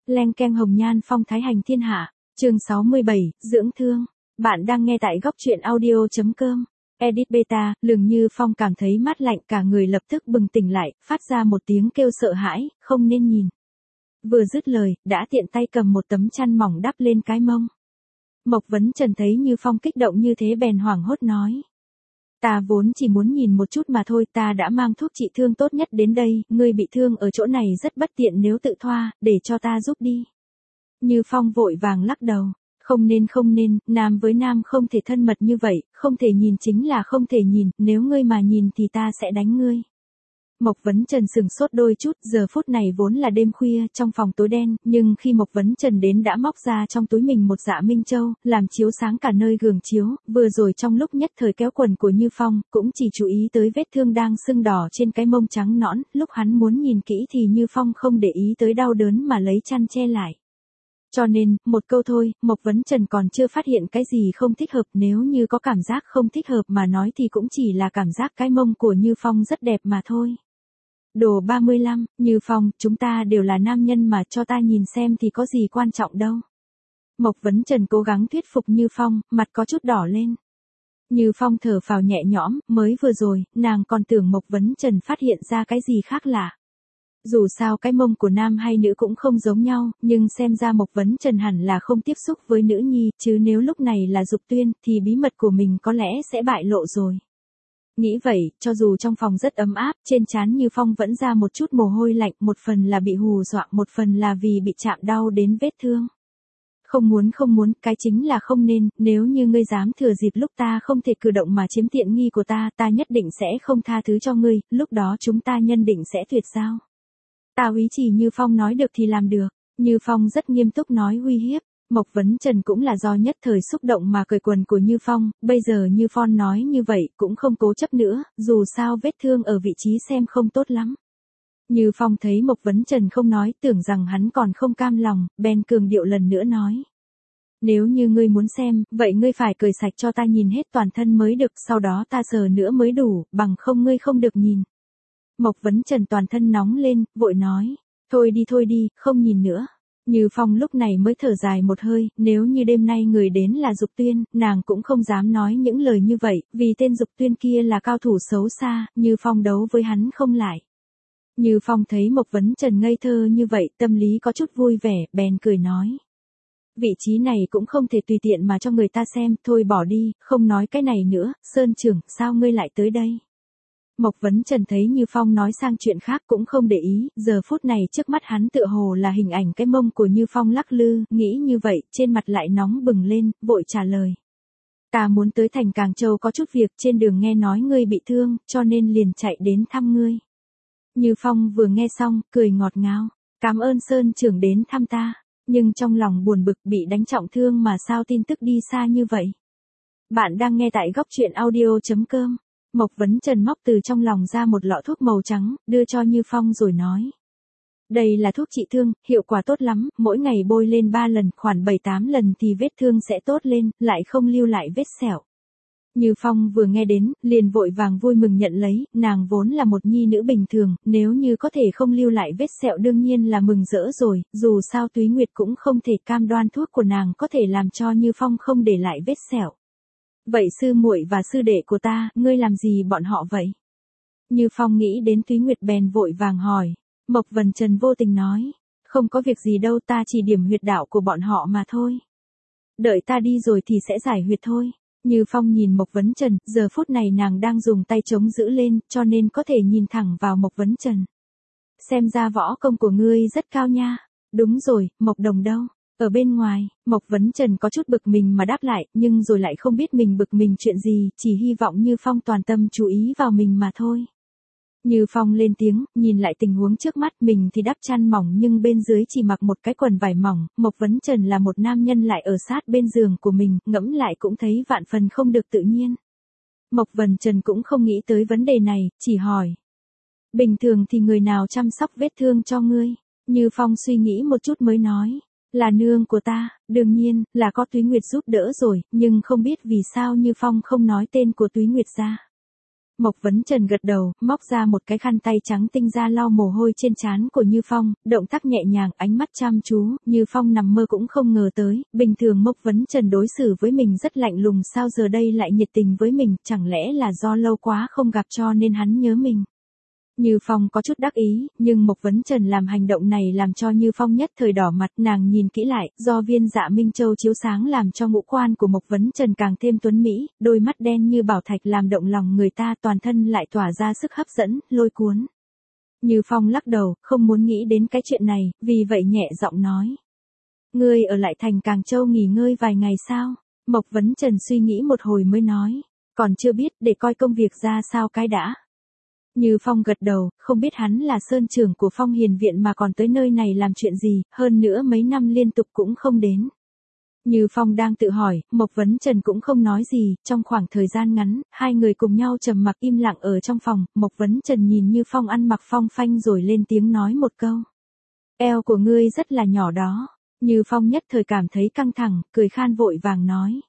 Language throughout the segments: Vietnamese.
Leng keng hồng nhan phong thái hành thiên hạ, chương 67, dưỡng thương. Bạn đang nghe tại góc truyện audio.com. Edit beta, Lường Như Phong cảm thấy mát lạnh cả người lập tức bừng tỉnh lại, phát ra một tiếng kêu sợ hãi, không nên nhìn. Vừa dứt lời, đã tiện tay cầm một tấm chăn mỏng đắp lên cái mông. Mộc Vấn Trần thấy Như Phong kích động như thế bèn hoảng hốt nói. Ta vốn chỉ muốn nhìn một chút mà thôi, ta đã mang thuốc trị thương tốt nhất đến đây, ngươi bị thương ở chỗ này rất bất tiện nếu tự thoa, để cho ta giúp đi. Như Phong vội vàng lắc đầu. Không nên, nam với nam không thể thân mật như vậy, không thể nhìn chính là không thể nhìn, nếu ngươi mà nhìn thì ta sẽ đánh ngươi. Mộc Vấn Trần sừng sốt đôi chút, giờ phút này vốn là đêm khuya, trong phòng tối đen, nhưng khi Mộc Vấn Trần đến đã móc ra trong túi mình một dạ minh châu, làm chiếu sáng cả nơi gường chiếu, vừa rồi trong lúc nhất thời kéo quần của Như Phong, cũng chỉ chú ý tới vết thương đang sưng đỏ trên cái mông trắng nõn, lúc hắn muốn nhìn kỹ thì Như Phong không để ý tới đau đớn mà lấy chăn che lại. Cho nên, một câu thôi, Mộc Vấn Trần còn chưa phát hiện cái gì không thích hợp, nếu như có cảm giác không thích hợp mà nói thì cũng chỉ là cảm giác cái mông của Như Phong rất đẹp mà thôi. Đồ 35, Như Phong, chúng ta đều là nam nhân mà, cho ta nhìn xem thì có gì quan trọng đâu. Mộc Vấn Trần cố gắng thuyết phục Như Phong, mặt có chút đỏ lên. Như Phong thở phào nhẹ nhõm, mới vừa rồi, nàng còn tưởng Mộc Vấn Trần phát hiện ra cái gì khác lạ. Dù sao cái mông của nam hay nữ cũng không giống nhau, nhưng xem ra Mộc Vấn Trần hẳn là không tiếp xúc với nữ nhi, chứ nếu lúc này là Dục Tuyên, thì bí mật của mình có lẽ sẽ bại lộ rồi. Nghĩ vậy, cho dù trong phòng rất ấm áp, trên trán Như Phong vẫn ra một chút mồ hôi lạnh, một phần là bị hù dọa, một phần là vì bị chạm đau đến vết thương. Không muốn, cái chính là không nên, nếu như ngươi dám thừa dịp lúc ta không thể cử động mà chiếm tiện nghi của ta, ta nhất định sẽ không tha thứ cho ngươi, lúc đó chúng ta nhân định sẽ tuyệt giao. Ta úy chỉ Như Phong nói được thì làm được. Như Phong rất nghiêm túc nói uy hiếp. Mộc Vấn Trần cũng là do nhất thời xúc động mà cởi quần của Như Phong, bây giờ Như Phong nói như vậy cũng không cố chấp nữa, dù sao vết thương ở vị trí xem không tốt lắm. Như Phong thấy Mộc Vấn Trần không nói, tưởng rằng hắn còn không cam lòng, bèn cường điệu lần nữa nói. Nếu như ngươi muốn xem, vậy ngươi phải cởi sạch cho ta nhìn hết toàn thân mới được, sau đó ta sờ nữa mới đủ, bằng không ngươi không được nhìn. Mộc Vấn Trần toàn thân nóng lên, vội nói, thôi đi, không nhìn nữa. Như Phong lúc này mới thở dài một hơi, nếu như đêm nay người đến là Dục Tuyên, nàng cũng không dám nói những lời như vậy, vì tên Dục Tuyên kia là cao thủ xấu xa, Như Phong đấu với hắn không lại. Như Phong thấy Mộc Vấn Trần ngây thơ như vậy, tâm lý có chút vui vẻ, bèn cười nói. Vị trí này cũng không thể tùy tiện mà cho người ta xem, thôi bỏ đi, không nói cái này nữa, Sơn trưởng, sao ngươi lại tới đây? Mộc Vấn Trần thấy Như Phong nói sang chuyện khác cũng không để ý, giờ phút này trước mắt hắn tựa hồ là hình ảnh cái mông của Như Phong lắc lư, nghĩ như vậy, trên mặt lại nóng bừng lên, vội trả lời. Ta muốn tới thành Càng Châu có chút việc, trên đường nghe nói ngươi bị thương, cho nên liền chạy đến thăm ngươi. Như Phong vừa nghe xong, cười ngọt ngào, cảm ơn Sơn trưởng đến thăm ta, nhưng trong lòng buồn bực bị đánh trọng thương mà sao tin tức đi xa như vậy. Bạn đang nghe tại góc truyện audio.com. Mộc Vấn Trần móc từ trong lòng ra một lọ thuốc màu trắng, đưa cho Như Phong rồi nói. Đây là thuốc trị thương, hiệu quả tốt lắm, mỗi ngày bôi lên 3 lần, khoảng 7-8 lần thì vết thương sẽ tốt lên, lại không lưu lại vết sẹo. Như Phong vừa nghe đến, liền vội vàng vui mừng nhận lấy, nàng vốn là một nhi nữ bình thường, nếu như có thể không lưu lại vết sẹo đương nhiên là mừng rỡ rồi, dù sao Túy Nguyệt cũng không thể cam đoan thuốc của nàng có thể làm cho Như Phong không để lại vết sẹo. Vậy sư muội và sư đệ của ta, ngươi làm gì bọn họ vậy? Như Phong nghĩ đến Túy Nguyệt bèn vội vàng hỏi. Mộc Vấn Trần vô tình nói. Không có việc gì đâu, ta chỉ điểm huyệt đạo của bọn họ mà thôi. Đợi ta đi rồi thì sẽ giải huyệt thôi. Như Phong nhìn Mộc Vấn Trần, giờ phút này nàng đang dùng tay chống giữ lên, cho nên có thể nhìn thẳng vào Mộc Vấn Trần. Xem ra võ công của ngươi rất cao nha. Đúng rồi, Mộc Đồng đâu? Ở bên ngoài, Mộc Vấn Trần có chút bực mình mà đáp lại, nhưng rồi lại không biết mình bực mình chuyện gì, chỉ hy vọng Như Phong toàn tâm chú ý vào mình mà thôi. Như Phong lên tiếng, nhìn lại tình huống trước mắt, mình thì đắp chăn mỏng nhưng bên dưới chỉ mặc một cái quần vải mỏng, Mộc Vấn Trần là một nam nhân lại ở sát bên giường của mình, ngẫm lại cũng thấy vạn phần không được tự nhiên. Mộc Vấn Trần cũng không nghĩ tới vấn đề này, chỉ hỏi. Bình thường thì người nào chăm sóc vết thương cho ngươi? Như Phong suy nghĩ một chút mới nói. Là nương của ta, đương nhiên, là có Túy Nguyệt giúp đỡ rồi, nhưng không biết vì sao Như Phong không nói tên của Túy Nguyệt ra. Mộc Vấn Trần gật đầu, móc ra một cái khăn tay trắng tinh ra lau mồ hôi trên trán của Như Phong, động tác nhẹ nhàng, ánh mắt chăm chú, Như Phong nằm mơ cũng không ngờ tới, bình thường Mộc Vấn Trần đối xử với mình rất lạnh lùng, sao giờ đây lại nhiệt tình với mình, chẳng lẽ là do lâu quá không gặp cho nên hắn nhớ mình. Như Phong có chút đắc ý, nhưng Mộc Vấn Trần làm hành động này làm cho Như Phong nhất thời đỏ mặt, nàng nhìn kỹ lại, do viên dạ Minh Châu chiếu sáng làm cho ngũ quan của Mộc Vấn Trần càng thêm tuấn mỹ, đôi mắt đen như bảo thạch làm động lòng người ta, toàn thân lại tỏa ra sức hấp dẫn, lôi cuốn. Như Phong lắc đầu, không muốn nghĩ đến cái chuyện này, vì vậy nhẹ giọng nói. Ngươi ở lại thành Càng Châu nghỉ ngơi vài ngày sao? Mộc Vấn Trần suy nghĩ một hồi mới nói, còn chưa biết, để coi công việc ra sao cái đã. Như Phong gật đầu, không biết hắn là sơn trưởng của Phong Hiền Viện mà còn tới nơi này làm chuyện gì, hơn nữa mấy năm liên tục cũng không đến. Như Phong đang tự hỏi, Mộc Vấn Trần cũng không nói gì, trong khoảng thời gian ngắn, hai người cùng nhau trầm mặc im lặng ở trong phòng, Mộc Vấn Trần nhìn Như Phong ăn mặc phong phanh rồi lên tiếng nói một câu. Eo của ngươi rất là nhỏ đó. Như Phong nhất thời cảm thấy căng thẳng, cười khan vội vàng nói.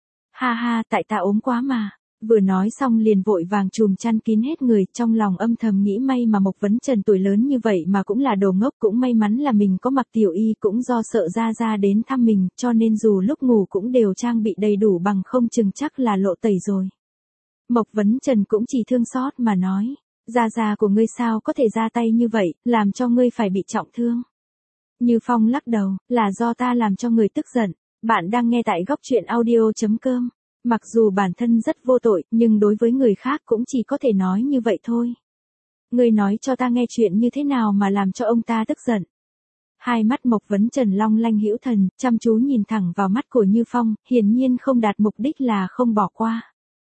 Ha ha, tại ta ốm quá mà. Vừa nói xong liền vội vàng chùm chăn kín hết người, trong lòng âm thầm nghĩ may mà Mộc Vấn Trần tuổi lớn như vậy mà cũng là đồ ngốc, cũng may mắn là mình có mặc tiểu y, cũng do sợ Gia đến thăm mình, cho nên dù lúc ngủ cũng đều trang bị đầy đủ, bằng không chừng chắc là lộ tẩy rồi. Mộc Vấn Trần cũng chỉ thương xót mà nói, Gia của ngươi sao có thể ra tay như vậy, làm cho ngươi phải bị trọng thương. Như Phong lắc đầu, là do ta làm cho người tức giận. Bạn đang nghe tại góc truyện audio.com. Mặc dù bản thân rất vô tội, nhưng đối với người khác cũng chỉ có thể nói như vậy thôi. Ngươi nói cho ta nghe chuyện như thế nào mà làm cho ông ta tức giận. Hai mắt Mộc Vấn Trần long lanh hữu thần, chăm chú nhìn thẳng vào mắt của Như Phong, hiển nhiên không đạt mục đích là không bỏ qua.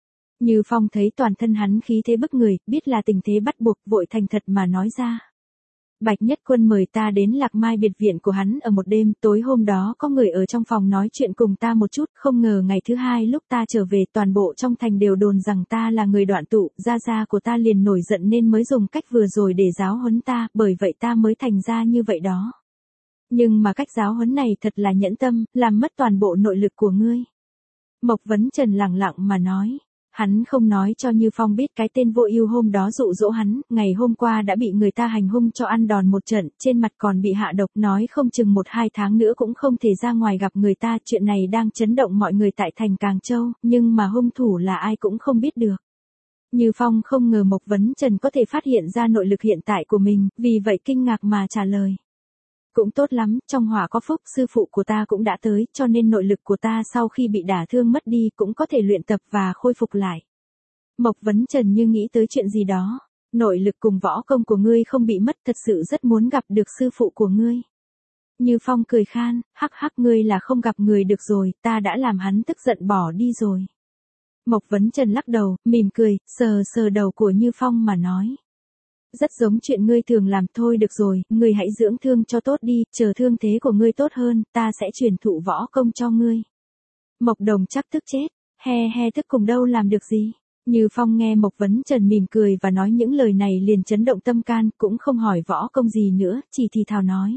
Như Phong thấy toàn thân hắn khí thế bức người, biết là tình thế bắt buộc, vội thành thật mà nói ra. Bạch Nhất Quân mời ta đến Lạc Mai biệt viện của hắn ở một đêm, tối hôm đó có người ở trong phòng nói chuyện cùng ta một chút, không ngờ ngày thứ hai lúc ta trở về toàn bộ trong thành đều đồn rằng ta là người đoạn tụ, gia của ta liền nổi giận nên mới dùng cách vừa rồi để giáo huấn ta, bởi vậy ta mới thành ra như vậy đó. Nhưng mà cách giáo huấn này thật là nhẫn tâm, làm mất toàn bộ nội lực của ngươi. Mộc Vấn Trần lẳng lặng mà nói. Hắn không nói cho Như Phong biết cái tên Vô Ưu hôm đó dụ dỗ hắn, ngày hôm qua đã bị người ta hành hung cho ăn đòn một trận, trên mặt còn bị hạ độc, nói không chừng 1-2 tháng nữa cũng không thể ra ngoài gặp người ta, chuyện này đang chấn động mọi người tại thành Càng Châu, nhưng mà hung thủ là ai cũng không biết được. Như Phong không ngờ Mộc Vấn Trần có thể phát hiện ra nội lực hiện tại của mình, vì vậy kinh ngạc mà trả lời. Cũng tốt lắm, trong họa có phúc, sư phụ của ta cũng đã tới, cho nên nội lực của ta sau khi bị đả thương mất đi cũng có thể luyện tập và khôi phục lại. Mộc Vấn Trần như nghĩ tới chuyện gì đó. Nội lực cùng võ công của ngươi không bị mất, thật sự rất muốn gặp được sư phụ của ngươi. Như Phong cười khan, hắc hắc, ngươi là không gặp người được rồi, ta đã làm hắn tức giận bỏ đi rồi. Mộc Vấn Trần lắc đầu, mỉm cười, sờ sờ đầu của Như Phong mà nói. Rất giống chuyện ngươi thường làm, thôi được rồi, ngươi hãy dưỡng thương cho tốt đi, chờ thương thế của ngươi tốt hơn, ta sẽ truyền thụ võ công cho ngươi. Mộc Đồng chắc tức chết, he tức cùng đâu làm được gì. Như Phong nghe Mộc Vấn Trần mỉm cười và nói những lời này liền chấn động tâm can, cũng không hỏi võ công gì nữa, chỉ thì thào nói.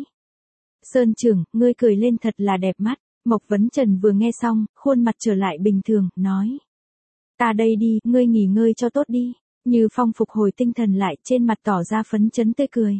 Sơn trưởng, ngươi cười lên thật là đẹp mắt. Mộc Vấn Trần vừa nghe xong, khuôn mặt trở lại bình thường, nói. Ta đây đi, ngươi nghỉ ngơi cho tốt đi. Như Phong phục hồi tinh thần lại, trên mặt tỏ ra phấn chấn tươi cười.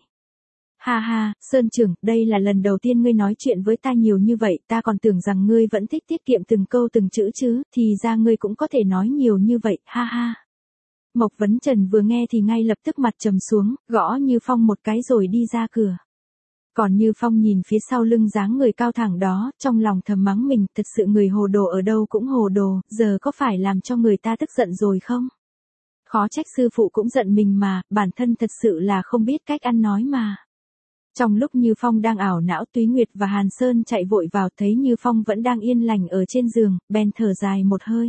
Ha ha, Sơn trưởng, đây là lần đầu tiên ngươi nói chuyện với ta nhiều như vậy, ta còn tưởng rằng ngươi vẫn thích tiết kiệm từng câu từng chữ chứ, thì ra ngươi cũng có thể nói nhiều như vậy, ha ha. Mộc Vấn Trần vừa nghe thì ngay lập tức mặt trầm xuống, gõ Như Phong một cái rồi đi ra cửa. Còn Như Phong nhìn phía sau lưng dáng người cao thẳng đó, trong lòng thầm mắng mình, thật sự người hồ đồ ở đâu cũng hồ đồ, giờ có phải làm cho người ta tức giận rồi không? Khó trách sư phụ cũng giận mình mà, bản thân thật sự là không biết cách ăn nói mà. Trong lúc Như Phong đang ảo não, Túy Nguyệt và Hàn Sơn chạy vội vào, thấy Như Phong vẫn đang yên lành ở trên giường, bèn thở dài một hơi.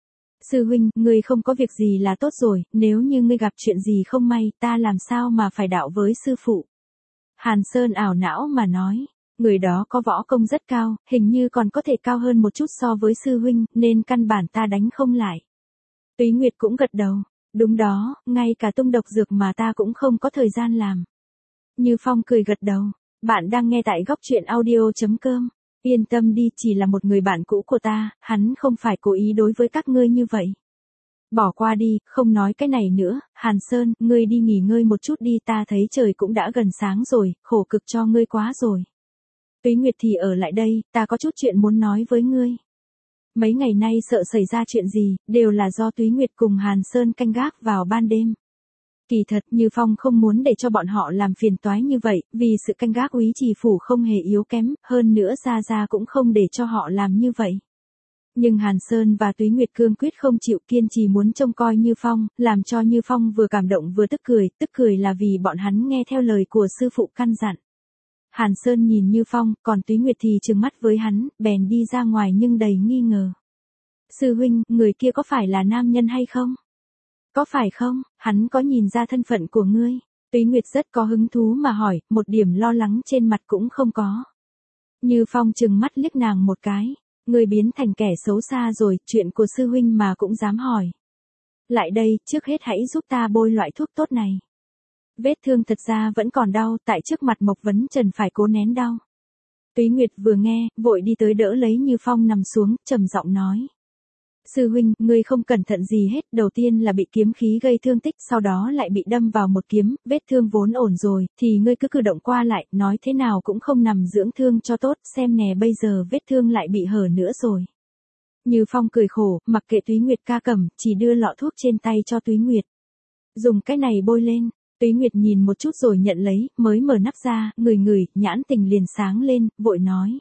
Sư huynh, ngươi không có việc gì là tốt rồi, nếu như ngươi gặp chuyện gì không may, ta làm sao mà phải đạo với sư phụ. Hàn Sơn ảo não mà nói, người đó có võ công rất cao, hình như còn có thể cao hơn một chút so với sư huynh, nên căn bản ta đánh không lại. Túy Nguyệt cũng gật đầu. Đúng đó, ngay cả tung độc dược mà ta cũng không có thời gian làm. Như Phong cười gật đầu. Bạn đang nghe tại góc truyện audio.com. Yên tâm đi, chỉ là một người bạn cũ của ta, hắn không phải cố ý đối với các ngươi như vậy. Bỏ qua đi, không nói cái này nữa, Hàn Sơn, ngươi đi nghỉ ngơi một chút đi, ta thấy trời cũng đã gần sáng rồi, khổ cực cho ngươi quá rồi. Túy Nguyệt thì ở lại đây, ta có chút chuyện muốn nói với ngươi. Mấy ngày nay sợ xảy ra chuyện gì, đều là do Túy Nguyệt cùng Hàn Sơn canh gác vào ban đêm. Kỳ thật, Như Phong không muốn để cho bọn họ làm phiền toái như vậy, vì sự canh gác úy trì phủ không hề yếu kém, hơn nữa Gia Gia cũng không để cho họ làm như vậy. Nhưng Hàn Sơn và Túy Nguyệt cương quyết không chịu, kiên trì muốn trông coi Như Phong, làm cho Như Phong vừa cảm động vừa tức cười là vì bọn hắn nghe theo lời của sư phụ căn dặn. Hàn Sơn nhìn Như Phong, còn Túy Nguyệt thì trừng mắt với hắn, bèn đi ra ngoài nhưng đầy nghi ngờ. Sư huynh, người kia có phải là nam nhân hay không? Có phải không, hắn có nhìn ra thân phận của ngươi? Túy Nguyệt rất có hứng thú mà hỏi, một điểm lo lắng trên mặt cũng không có. Như Phong trừng mắt liếc nàng một cái. Ngươi biến thành kẻ xấu xa rồi, chuyện của sư huynh mà cũng dám hỏi. Lại đây, trước hết hãy giúp ta bôi loại thuốc tốt này. Vết thương thật ra vẫn còn đau, tại trước mặt Mộc Vấn Trần phải cố nén đau. Túy Nguyệt vừa nghe, vội đi tới đỡ lấy Như Phong nằm xuống, trầm giọng nói. Sư huynh, ngươi không cẩn thận gì hết, đầu tiên là bị kiếm khí gây thương tích, sau đó lại bị đâm vào một kiếm, vết thương vốn ổn rồi, thì ngươi cứ cử động qua lại, nói thế nào cũng không nằm dưỡng thương cho tốt, xem nè bây giờ vết thương lại bị hở nữa rồi. Như Phong cười khổ, mặc kệ Túy Nguyệt ca cầm, chỉ đưa lọ thuốc trên tay cho Túy Nguyệt. Dùng cái này bôi lên. Túy Nguyệt nhìn một chút rồi nhận lấy, mới mở nắp ra, ngửi, nhãn tình liền sáng lên, vội nói.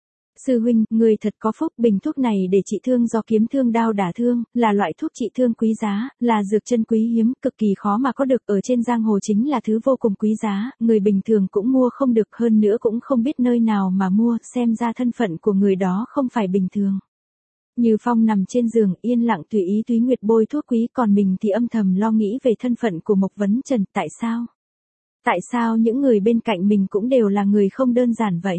Sư huynh, người thật có phúc, bình thuốc này để trị thương do kiếm thương đao đả thương, là loại thuốc trị thương quý giá, là dược chân quý hiếm, cực kỳ khó mà có được ở trên giang hồ, chính là thứ vô cùng quý giá, người bình thường cũng mua không được, hơn nữa cũng không biết nơi nào mà mua, xem ra thân phận của người đó không phải bình thường. Như Phong nằm trên giường, yên lặng tùy ý Túy Nguyệt bôi thuốc quý, còn mình thì âm thầm lo nghĩ về thân phận của Mộc Vấn Trần, tại sao? Tại sao những người bên cạnh mình cũng đều là người không đơn giản vậy?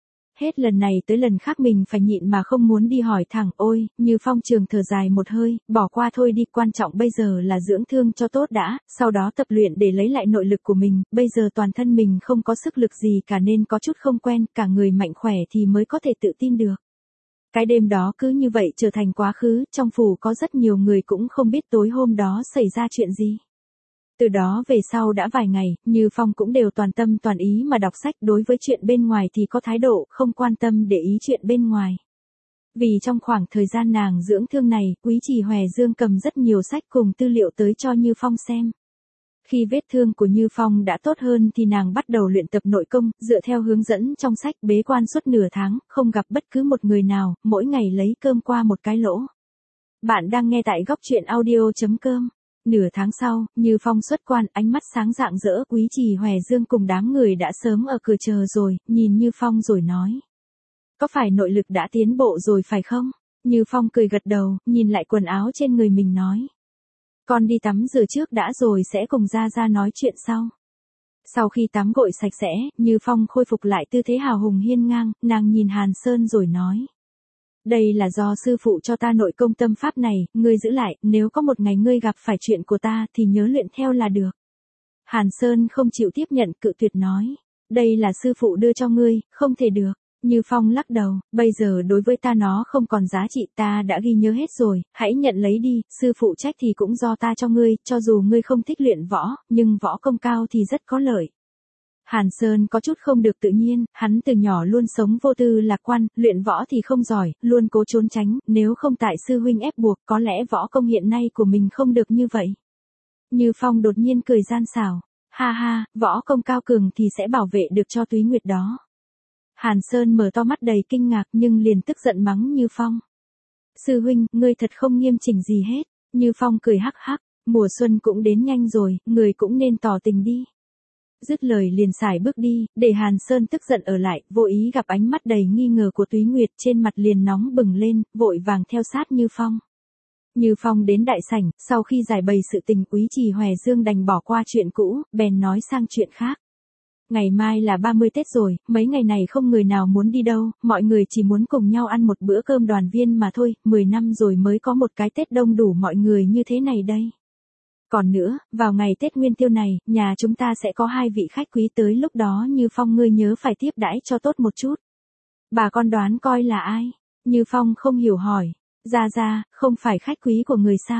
Hết lần này tới lần khác mình phải nhịn mà không muốn đi hỏi thẳng, ôi, Như Phong trường thở dài một hơi, bỏ qua thôi đi, quan trọng bây giờ là dưỡng thương cho tốt đã, sau đó tập luyện để lấy lại nội lực của mình, bây giờ toàn thân mình không có sức lực gì cả nên có chút không quen, cả người mạnh khỏe thì mới có thể tự tin được. Cái đêm đó cứ như vậy trở thành quá khứ, trong phủ có rất nhiều người cũng không biết tối hôm đó xảy ra chuyện gì. Từ đó về sau đã vài ngày, Như Phong cũng đều toàn tâm toàn ý mà đọc sách, đối với chuyện bên ngoài thì có thái độ không quan tâm để ý chuyện bên ngoài. Vì trong khoảng thời gian nàng dưỡng thương này, Úy Trì Hòe Dương cầm rất nhiều sách cùng tư liệu tới cho Như Phong xem. Khi vết thương của Như Phong đã tốt hơn thì nàng bắt đầu luyện tập nội công, dựa theo hướng dẫn trong sách, bế quan suốt nửa tháng, không gặp bất cứ một người nào, mỗi ngày lấy cơm qua một cái lỗ. Bạn đang nghe tại góc truyện audio.com. Nửa tháng sau, Như Phong xuất quan, ánh mắt sáng rạng rỡ, Úy Trì Hòe Dương cùng đám người đã sớm ở cửa chờ rồi, nhìn Như Phong rồi nói. Có phải nội lực đã tiến bộ rồi phải không? Như Phong cười gật đầu, nhìn lại quần áo trên người mình nói. Con đi tắm rửa trước đã rồi sẽ cùng Gia Gia nói chuyện sau. Sau khi tắm gội sạch sẽ, Như Phong khôi phục lại tư thế hào hùng hiên ngang, nàng nhìn Hàn Sơn rồi nói. Đây là do sư phụ cho ta nội công tâm pháp này, ngươi giữ lại, nếu có một ngày ngươi gặp phải chuyện của ta thì nhớ luyện theo là được. Hàn Sơn không chịu tiếp nhận, cự tuyệt nói. Đây là sư phụ đưa cho ngươi, không thể được. Như Phong lắc đầu, bây giờ đối với ta nó không còn giá trị, ta đã ghi nhớ hết rồi, hãy nhận lấy đi, sư phụ trách thì cũng do ta cho ngươi, cho dù ngươi không thích luyện võ, nhưng võ công cao thì rất có lợi. Hàn Sơn có chút không được tự nhiên, hắn từ nhỏ luôn sống vô tư lạc quan, luyện võ thì không giỏi, luôn cố trốn tránh, nếu không tại sư huynh ép buộc, có lẽ võ công hiện nay của mình không được như vậy. Như Phong đột nhiên cười gian xảo, ha ha, võ công cao cường thì sẽ bảo vệ được cho Túy Nguyệt đó. Hàn Sơn mở to mắt đầy kinh ngạc nhưng liền tức giận mắng Như Phong. Sư huynh, ngươi thật không nghiêm chỉnh gì hết. Như Phong cười hắc hắc, mùa xuân cũng đến nhanh rồi, người cũng nên tỏ tình đi. Dứt lời liền xài bước đi, để Hàn Sơn tức giận ở lại, vô ý gặp ánh mắt đầy nghi ngờ của Túy Nguyệt, trên mặt liền nóng bừng lên, vội vàng theo sát Như Phong. Như Phong đến đại sảnh, sau khi giải bày sự tình, Úy Trì Hòe Dương đành bỏ qua chuyện cũ, bèn nói sang chuyện khác. Ngày mai là 30 Tết rồi, mấy ngày này không người nào muốn đi đâu, mọi người chỉ muốn cùng nhau ăn một bữa cơm đoàn viên mà thôi, 10 năm rồi mới có một cái Tết đông đủ mọi người như thế này đây. Còn nữa, vào ngày Tết Nguyên Tiêu này, nhà chúng ta sẽ có 2 vị khách quý tới, lúc đó Như Phong ngươi nhớ phải tiếp đãi cho tốt một chút. Bà con đoán coi là ai? Như Phong không hiểu hỏi. Gia Gia, không phải khách quý của người sao?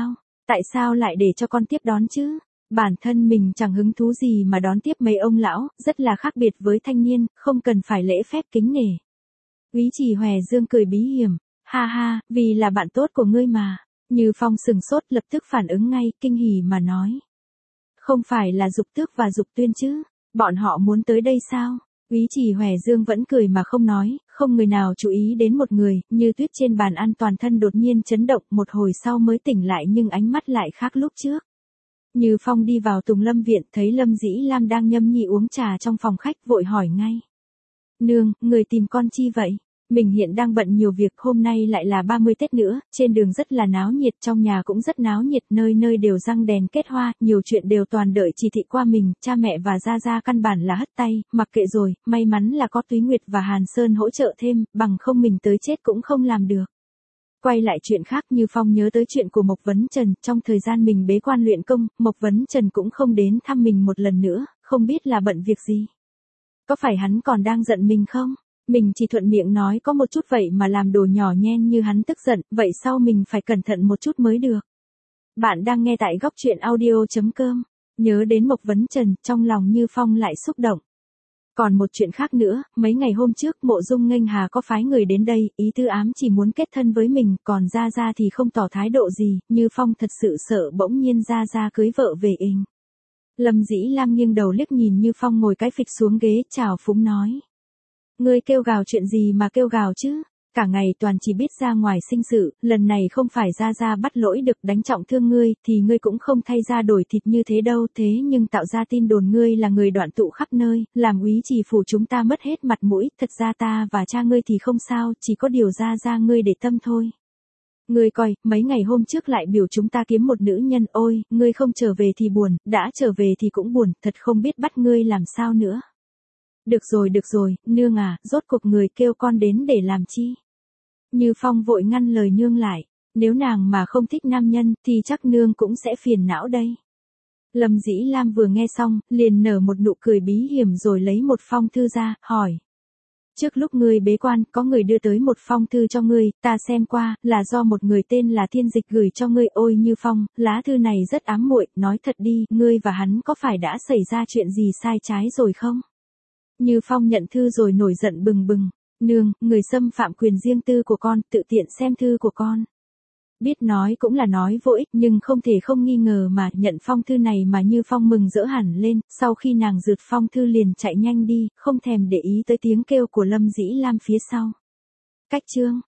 Tại sao lại để cho con tiếp đón chứ? Bản thân mình chẳng hứng thú gì mà đón tiếp mấy ông lão, rất là khác biệt với thanh niên, không cần phải lễ phép kính nể. Úy Chỉ Hòe Dương cười bí hiểm, ha ha, vì là bạn tốt của ngươi mà. Như Phong sừng sốt lập tức phản ứng ngay, kinh hỉ mà nói. Không phải là Dục Tước và Dục Tuyên chứ, bọn họ muốn tới đây sao? Úy Chỉ Hòe Dương vẫn cười mà không nói, không người nào chú ý đến một người, Như Tuyết trên bàn ăn toàn thân đột nhiên chấn động, một hồi sau mới tỉnh lại nhưng ánh mắt lại khác lúc trước. Như Phong đi vào Tùng Lâm viện, thấy Lâm Dĩ Lam đang nhâm nhi uống trà trong phòng khách, vội hỏi ngay. Nương, người tìm con chi vậy? Mình hiện đang bận nhiều việc, hôm nay lại là 30 Tết nữa, trên đường rất là náo nhiệt, trong nhà cũng rất náo nhiệt, nơi nơi đều răng đèn kết hoa, nhiều chuyện đều toàn đợi chỉ thị qua mình, cha mẹ và Gia Gia căn bản là hất tay, mặc kệ rồi, may mắn là có Túy Nguyệt và Hàn Sơn hỗ trợ thêm, bằng không mình tới chết cũng không làm được. Quay lại chuyện khác, Như Phong nhớ tới chuyện của Mộc Vấn Trần, trong thời gian mình bế quan luyện công, Mộc Vấn Trần cũng không đến thăm mình một lần nữa, không biết là bận việc gì. Có phải hắn còn đang giận mình không? Mình chỉ thuận miệng nói có một chút vậy mà làm đồ nhỏ nhen như hắn tức giận, vậy sau mình phải cẩn thận một chút mới được. Bạn đang nghe tại góc truyện audio.com, nhớ đến Mộc Vấn Trần, trong lòng Như Phong lại xúc động. Còn một chuyện khác nữa, mấy ngày hôm trước Mộ Dung Nghênh Hà có phái người đến đây, ý tư ám chỉ muốn kết thân với mình, còn Gia Gia thì không tỏ thái độ gì, Như Phong thật sự sợ bỗng nhiên Gia Gia cưới vợ về ình. Lâm Dĩ Lam nghiêng đầu liếc nhìn Như Phong ngồi cái phịch xuống ghế, chào phúng nói. Ngươi kêu gào chuyện gì mà kêu gào chứ? Cả ngày toàn chỉ biết ra ngoài sinh sự, lần này không phải Gia Gia bắt lỗi được đánh trọng thương ngươi, thì ngươi cũng không thay ra đổi thịt như thế đâu, thế nhưng tạo ra tin đồn ngươi là người đoạn tụ khắp nơi, làm Úy Trì phủ chúng ta mất hết mặt mũi, thật ra ta và cha ngươi thì không sao, chỉ có điều Gia Gia ngươi để tâm thôi. Ngươi coi, mấy ngày hôm trước lại biểu chúng ta kiếm một nữ nhân, ôi, ngươi không trở về thì buồn, đã trở về thì cũng buồn, thật không biết bắt ngươi làm sao nữa. Được rồi, nương à, rốt cuộc người kêu con đến để làm chi? Như Phong vội ngăn lời nương lại, nếu nàng mà không thích nam nhân, thì chắc nương cũng sẽ phiền não đây. Lâm Dĩ Lam vừa nghe xong, liền nở một nụ cười bí hiểm rồi lấy một phong thư ra, hỏi. Trước lúc ngươi bế quan, có người đưa tới một phong thư cho ngươi, ta xem qua, là do một người tên là Thiên Dịch gửi cho ngươi, ôi Như Phong, lá thư này rất ám muội, nói thật đi, ngươi và hắn có phải đã xảy ra chuyện gì sai trái rồi không? Như Phong nhận thư rồi nổi giận bừng bừng, nương, người xâm phạm quyền riêng tư của con, tự tiện xem thư của con. Biết nói cũng là nói vô ích nhưng không thể không nghi ngờ mà nhận phong thư này mà Như Phong mừng rỡ hẳn lên, sau khi nàng rượt phong thư liền chạy nhanh đi, không thèm để ý tới tiếng kêu của Lâm Dĩ Lam phía sau. Cách chương